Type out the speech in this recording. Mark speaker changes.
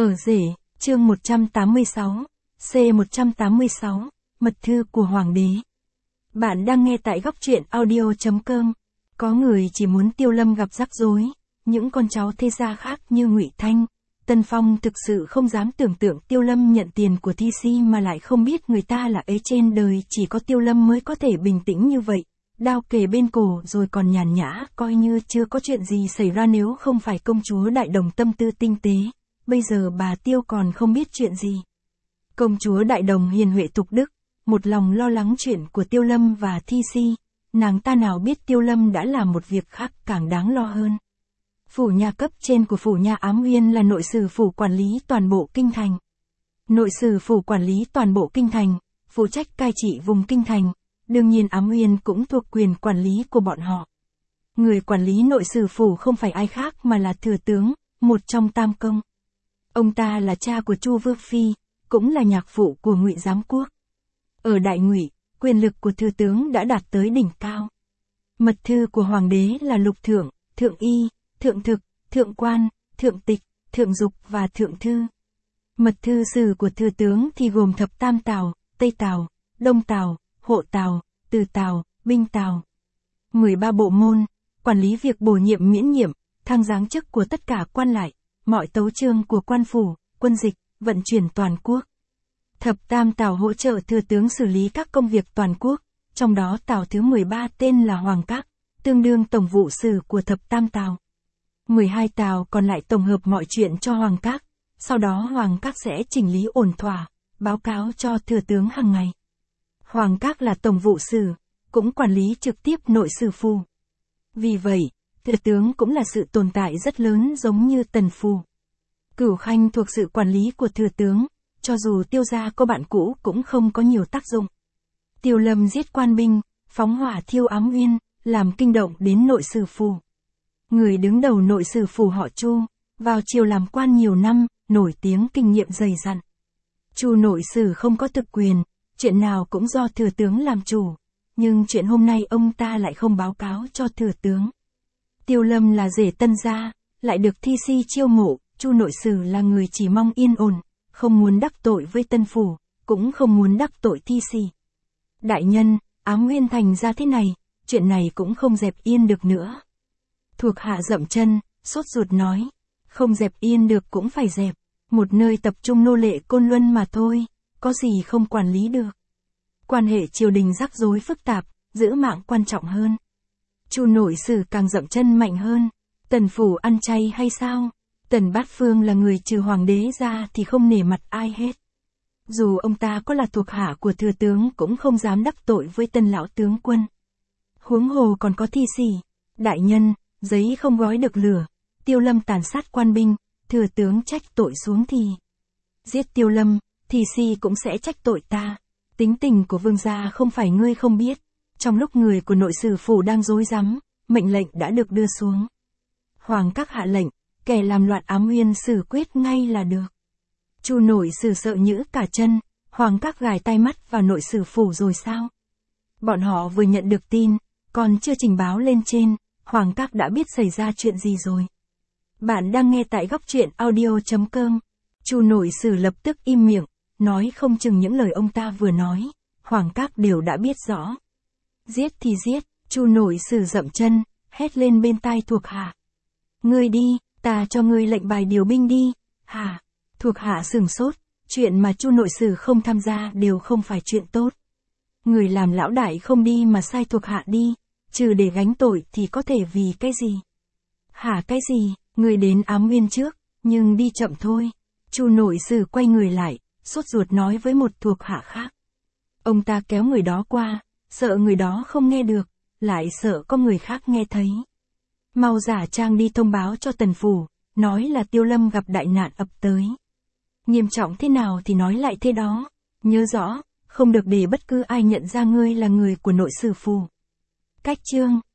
Speaker 1: Ở rể, chương 186, C186, mật thư của Hoàng đế. Bạn đang nghe tại góc truyện audio.com. Có người chỉ muốn Tiêu Lâm gặp rắc rối, những con cháu thế gia khác như Ngụy Thanh, Tân Phong thực sự không dám tưởng tượng Tiêu Lâm nhận tiền của thi si mà lại không biết người ta là ấy, trên đời chỉ có Tiêu Lâm mới có thể bình tĩnh như vậy. Đao kề bên cổ rồi còn nhàn nhã, coi như chưa có chuyện gì xảy ra. Nếu không phải công chúa Đại Đồng tâm tư tinh tế, bây giờ bà Tiêu còn không biết chuyện gì. Công chúa Đại Đồng hiền huệ tục đức, một lòng lo lắng chuyện của Tiêu Lâm và thi si, nàng ta nào biết Tiêu Lâm đã làm một việc khác càng đáng lo hơn. Phủ nha cấp trên của phủ nha Ám Uyên là nội sử phủ quản lý toàn bộ kinh thành. Nội sử phủ quản lý toàn bộ kinh thành, phụ trách cai trị vùng kinh thành, đương nhiên Ám Uyên cũng thuộc quyền quản lý của bọn họ. Người quản lý nội sử phủ không phải ai khác mà là thừa tướng, một trong tam công. Ông ta là cha của Chu Vương Phi, cũng là nhạc phụ của Ngụy Giám Quốc. Ở Đại Ngụy, quyền lực của thừa tướng đã đạt tới đỉnh cao. Mật thư của Hoàng đế là lục thượng, thượng y, thượng thực, thượng quan, thượng tịch, thượng dục và thượng thư. Mật thư sử của thừa tướng thì gồm thập tam tào, Tây Tào, Đông Tào, Hộ Tào, Từ Tào, Binh Tào. 13 bộ môn, quản lý việc bổ nhiệm miễn nhiệm, thăng giáng chức của tất cả quan lại, mọi tấu chương của quan phủ, quân dịch, vận chuyển toàn quốc. Thập tam tào hỗ trợ thừa tướng xử lý các công việc toàn quốc, trong đó tào thứ 13 tên là Hoàng Các, tương đương tổng vụ sử của thập tam tào. 12 tào còn lại tổng hợp mọi chuyện cho Hoàng Các, sau đó Hoàng Các sẽ chỉnh lý ổn thỏa, báo cáo cho thừa tướng hàng ngày. Hoàng Các là tổng vụ sử, cũng quản lý trực tiếp nội sử phủ. Vì vậy, thừa tướng cũng là sự tồn tại rất lớn giống như tần phủ. Cửu Khanh thuộc sự quản lý của thừa tướng, cho dù Tiêu gia có bạn cũ cũng không có nhiều tác dụng. Tiêu Lâm giết quan binh, phóng hỏa thiêu Ám Uyên, làm kinh động đến nội sử phủ. Người đứng đầu nội sử phủ họ Chu, vào triều làm quan nhiều năm, nổi tiếng kinh nghiệm dày dặn. Chu nội sử không có thực quyền, chuyện nào cũng do thừa tướng làm chủ, nhưng chuyện hôm nay ông ta lại không báo cáo cho thừa tướng. Tiêu Lâm là rể Tân gia, lại được thi si chiêu mộ, Chu nội sử là người chỉ mong yên ổn, không muốn đắc tội với Tân phủ, cũng không muốn đắc tội thi si. Đại nhân, Ám Uyên thành ra thế này, chuyện này cũng không dẹp yên được nữa. Thuộc hạ dậm chân, sốt ruột nói, không dẹp yên được cũng phải dẹp, một nơi tập trung nô lệ Côn Luân mà thôi, có gì không quản lý được. Quan hệ triều đình rắc rối phức tạp, giữ mạng quan trọng hơn. Chu nội sử càng dậm chân mạnh hơn, Tần phủ ăn chay hay sao? Tần Bát Phương là người trừ hoàng đế ra thì không nể mặt ai hết. Dù ông ta có là thuộc hạ của thừa tướng cũng không dám đắc tội với Tân lão tướng quân. Huống hồ còn có thi si. Đại nhân, giấy không gói được lửa, Tiêu Lâm tàn sát quan binh, thừa tướng trách tội xuống thì giết Tiêu Lâm, thi si cũng sẽ trách tội ta. Tính tình của vương gia không phải ngươi không biết. Trong lúc người của nội sử phủ đang rối rắm, mệnh lệnh đã được đưa xuống. Hoàng Các hạ lệnh, kẻ làm loạn Ám Uyên xử quyết ngay là được. Chu nội sử sợ nhữ cả chân, Hoàng Các gài tai mắt vào nội sử phủ rồi sao? Bọn họ vừa nhận được tin, còn chưa trình báo lên trên, Hoàng Các đã biết xảy ra chuyện gì rồi. Bạn đang nghe tại góc truyện audio.com. Chu nội sử lập tức im miệng, nói không chừng những lời ông ta vừa nói, Hoàng Các đều đã biết rõ. Giết thì giết, Chu nội sử dậm chân, hét lên bên tai thuộc hạ. Ngươi đi, ta cho ngươi lệnh bài điều binh đi. Hả? Thuộc hạ sửng sốt, chuyện mà Chu nội sử không tham gia đều không phải chuyện tốt. Người làm lão đại không đi mà sai thuộc hạ đi, trừ để gánh tội thì có thể vì cái gì? Hả cái gì? Người đến Ám Uyên trước, nhưng đi chậm thôi. Chu nội sử quay người lại, sốt ruột nói với một thuộc hạ khác. Ông ta kéo người đó qua, sợ người đó không nghe được, lại sợ có người khác nghe thấy. Mau giả trang đi thông báo cho Tần phủ, nói là Tiêu Lâm gặp đại nạn ập tới. Nghiêm trọng thế nào thì nói lại thế đó, nhớ rõ, không được để bất cứ ai nhận ra ngươi là người của nội sử phủ. Cách chương